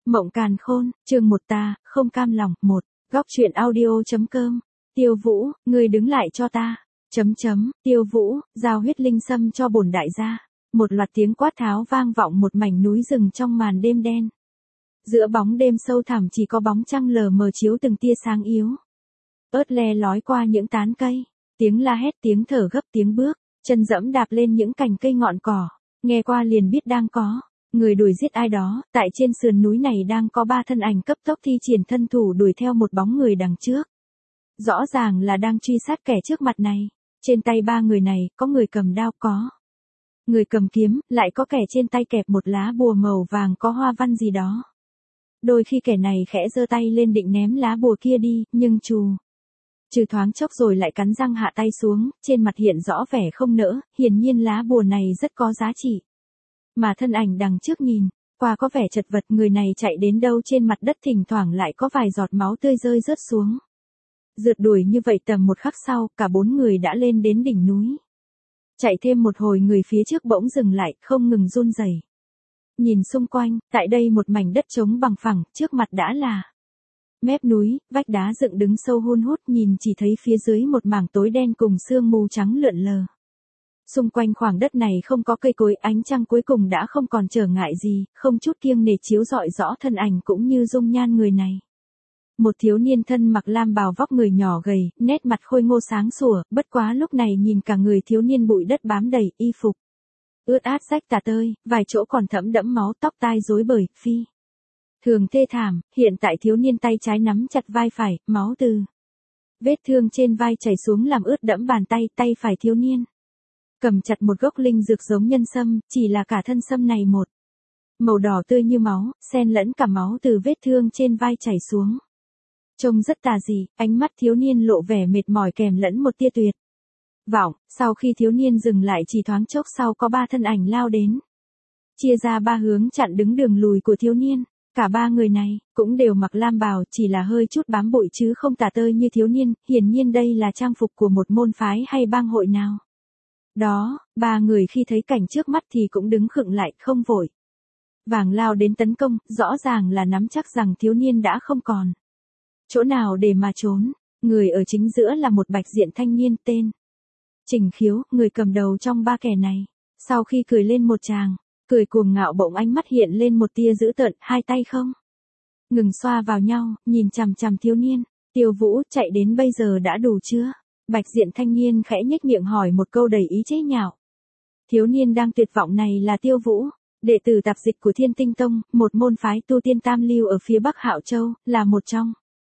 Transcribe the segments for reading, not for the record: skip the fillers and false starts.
Mộng Càn Khôn, chương 1 ta, không cam lòng, 1, góc truyện audio.com, Tiêu Vũ, ngươi đứng lại cho ta, Tiêu Vũ, giao huyết linh sâm cho bổn đại gia, một loạt tiếng quát tháo vang vọng một mảnh núi rừng trong màn đêm đen. Giữa bóng đêm sâu thẳm chỉ có bóng trăng lờ mờ chiếu từng tia sáng yếu. Ớt le lói qua những tán cây, tiếng la hét, tiếng thở gấp, tiếng bước, chân dẫm đạp lên những cành cây ngọn cỏ, nghe qua liền biết đang có người đuổi giết ai đó. Tại trên sườn núi này đang có 3 thân ảnh cấp tốc thi triển thân thủ đuổi theo một bóng người đằng trước. Rõ ràng là đang truy sát kẻ trước mặt này. Trên tay 3 người này, có người cầm đao, có người cầm kiếm, lại có kẻ trên tay kẹp một lá bùa màu vàng có hoa văn gì đó. Đôi khi kẻ này khẽ giơ tay lên định ném lá bùa kia đi, nhưng trừ thoáng chốc rồi lại cắn răng hạ tay xuống, trên mặt hiện rõ vẻ không nỡ, hiển nhiên lá bùa này rất có giá trị. Mà thân ảnh đằng trước nhìn qua có vẻ chật vật, người này chạy đến đâu trên mặt đất thỉnh thoảng lại có vài giọt máu tươi rơi rớt xuống. Rượt đuổi như vậy tầm một khắc sau, cả 4 người đã lên đến đỉnh núi. Chạy thêm một hồi người phía trước bỗng dừng lại, không ngừng run rẩy. Nhìn xung quanh, tại đây một mảnh đất trống bằng phẳng, trước mặt đã là mép núi, vách đá dựng đứng sâu hun hút, nhìn chỉ thấy phía dưới một mảng tối đen cùng sương mù trắng lượn lờ. Xung quanh khoảng đất này không có cây cối, ánh trăng cuối cùng đã không còn trở ngại gì, không chút kiêng nể chiếu rọi rõ thân ảnh cũng như dung nhan người này. Một thiếu niên thân mặc lam bào, vóc người nhỏ gầy, nét mặt khôi ngô sáng sủa, bất quá lúc này nhìn cả người thiếu niên bụi đất bám đầy, y phục ướt át rách tả tơi, vài chỗ còn thẫm đẫm máu, tóc tai rối bời, thường thê thảm. Hiện tại thiếu niên tay trái nắm chặt vai phải, máu từ vết thương trên vai chảy xuống làm ướt đẫm bàn tay. Tay phải thiếu niên cầm chặt một gốc linh dược giống nhân sâm, chỉ là cả thân sâm này một màu đỏ tươi như máu, xen lẫn cả máu từ vết thương trên vai chảy xuống. Trông rất tà dị, ánh mắt thiếu niên lộ vẻ mệt mỏi kèm lẫn một tia tuyệt vọng. Sau khi thiếu niên dừng lại chỉ thoáng chốc sau, có 3 thân ảnh lao đến, chia ra 3 hướng chặn đứng đường lùi của thiếu niên. Cả 3 người này cũng đều mặc lam bào, chỉ là hơi chút bám bụi chứ không tả tơi như thiếu niên, hiển nhiên đây là trang phục của một môn phái hay bang hội nào đó. 3 người khi thấy cảnh trước mắt thì cũng đứng khựng lại, không vội vàng lao đến tấn công, rõ ràng là nắm chắc rằng thiếu niên đã không còn chỗ nào để mà trốn. Người ở chính giữa là một bạch diện thanh niên tên Trình Khiếu, người cầm đầu trong 3 kẻ này. Sau khi cười lên một tràng cười cuồng ngạo, bỗng ánh mắt hiện lên một tia dữ tợn, hai tay không ngừng xoa vào nhau, nhìn chằm chằm thiếu niên. Tiêu Vũ, chạy đến bây giờ đã đủ chưa? Bạch diện thanh niên khẽ nhếch miệng hỏi một câu đầy ý chế nhạo. Thiếu niên đang tuyệt vọng này là Tiêu Vũ, đệ tử tạp dịch của Thiên Tinh Tông, một môn phái tu tiên tam lưu ở phía Bắc Hạo Châu, là một trong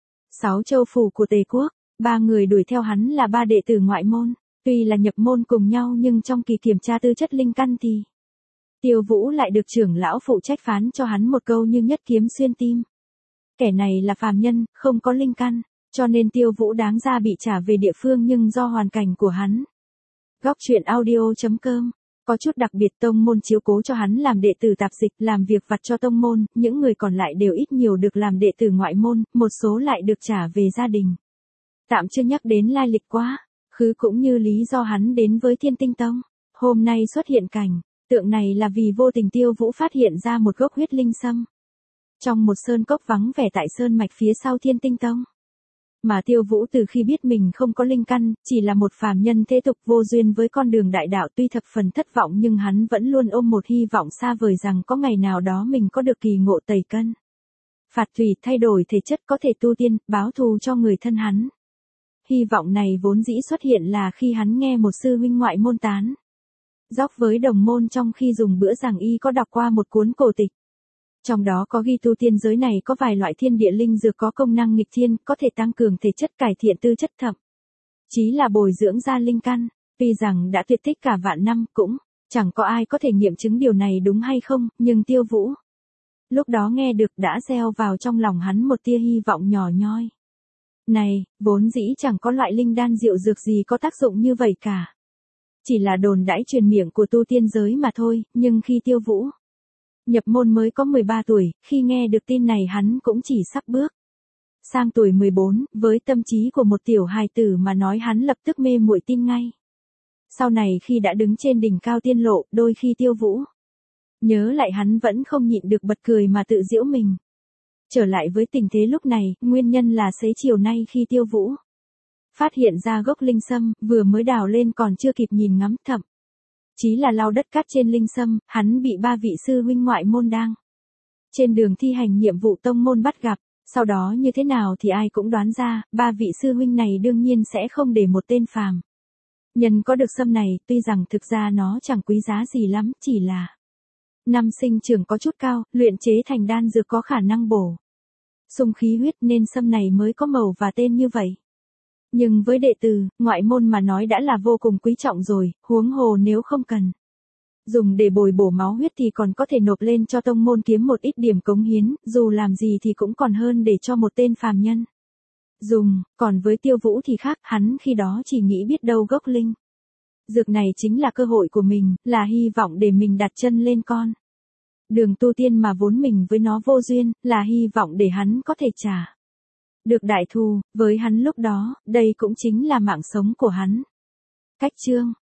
6 châu phủ của Tề Quốc. 3 người đuổi theo hắn là 3 đệ tử ngoại môn, tuy là nhập môn cùng nhau nhưng trong kỳ kiểm tra tư chất linh căn thì Tiêu Vũ lại được trưởng lão phụ trách phán cho hắn một câu như nhất kiếm xuyên tim. Kẻ này là phàm nhân, không có linh căn, cho nên Tiêu Vũ đáng ra bị trả về địa phương, nhưng do hoàn cảnh của hắn. Góc truyện audio.com, có chút đặc biệt, tông môn chiếu cố cho hắn làm đệ tử tạp dịch, làm việc vặt cho tông môn, những người còn lại đều ít nhiều được làm đệ tử ngoại môn, một số lại được trả về gia đình. Tạm chưa nhắc đến lai lịch quá khứ cũng như lý do hắn đến với Thiên Tinh Tông. Hôm nay xuất hiện cảnh tượng này là vì vô tình Tiêu Vũ phát hiện ra một gốc huyết linh sâm trong một sơn cốc vắng vẻ tại sơn mạch phía sau Thiên Tinh Tông. Mà Tiêu Vũ từ khi biết mình không có linh căn, chỉ là một phàm nhân thế tục vô duyên với con đường đại đạo, tuy thập phần thất vọng nhưng hắn vẫn luôn ôm một hy vọng xa vời rằng có ngày nào đó mình có được kỳ ngộ tẩy cân phạt thủy, thay đổi thể chất, có thể tu tiên, báo thù cho người thân hắn. Hy vọng này vốn dĩ xuất hiện là khi hắn nghe một sư huynh ngoại môn tán dóc với đồng môn trong khi dùng bữa giảng y có đọc qua một cuốn cổ tịch. Trong đó có ghi tu tiên giới này có vài loại thiên địa linh dược có công năng nghịch thiên, có thể tăng cường thể chất, cải thiện tư chất, thậm chí là bồi dưỡng ra linh căn. Tuy rằng đã tuyệt tích cả vạn năm, cũng chẳng có ai có thể nghiệm chứng điều này đúng hay không, nhưng Tiêu Vũ lúc đó nghe được đã gieo vào trong lòng hắn một tia hy vọng nhỏ nhoi. Này, vốn dĩ chẳng có loại linh đan diệu dược gì có tác dụng như vậy cả. Chỉ là đồn đãi truyền miệng của tu tiên giới mà thôi, nhưng khi Tiêu Vũ nhập môn mới có 13 tuổi, khi nghe được tin này hắn cũng chỉ sắp bước sang tuổi 14, với tâm trí của một tiểu hài tử mà nói hắn lập tức mê muội tin ngay. Sau này khi đã đứng trên đỉnh cao tiên lộ, đôi khi Tiêu Vũ nhớ lại hắn vẫn không nhịn được bật cười mà tự giễu mình. Trở lại với tình thế lúc này, nguyên nhân là xế chiều nay khi Tiêu Vũ phát hiện ra gốc linh sâm, vừa mới đào lên còn chưa kịp nhìn ngắm, thậm chí là lau đất cát trên linh sâm, hắn bị ba vị sư huynh ngoại môn đang trên đường thi hành nhiệm vụ tông môn bắt gặp. Sau đó như thế nào thì ai cũng đoán ra, ba vị sư huynh này đương nhiên sẽ không để một tên phàm nhân có được sâm này, tuy rằng thực ra nó chẳng quý giá gì lắm, chỉ là năm sinh trưởng có chút cao, luyện chế thành đan dược có khả năng bổ sung khí huyết nên sâm này mới có màu và tên như vậy. Nhưng với đệ tử, ngoại môn mà nói đã là vô cùng quý trọng rồi, huống hồ nếu không cần dùng để bồi bổ máu huyết thì còn có thể nộp lên cho tông môn kiếm một ít điểm cống hiến, dù làm gì thì cũng còn hơn để cho một tên phàm nhân dùng. Còn với Tiêu Vũ thì khác, hắn khi đó chỉ nghĩ biết đâu gốc linh dược này chính là cơ hội của mình, là hy vọng để mình đặt chân lên con đường tu tiên mà vốn mình với nó vô duyên, là hy vọng để hắn có thể trả được đại thù. Với hắn lúc đó, đây cũng chính là mạng sống của hắn. Cách chương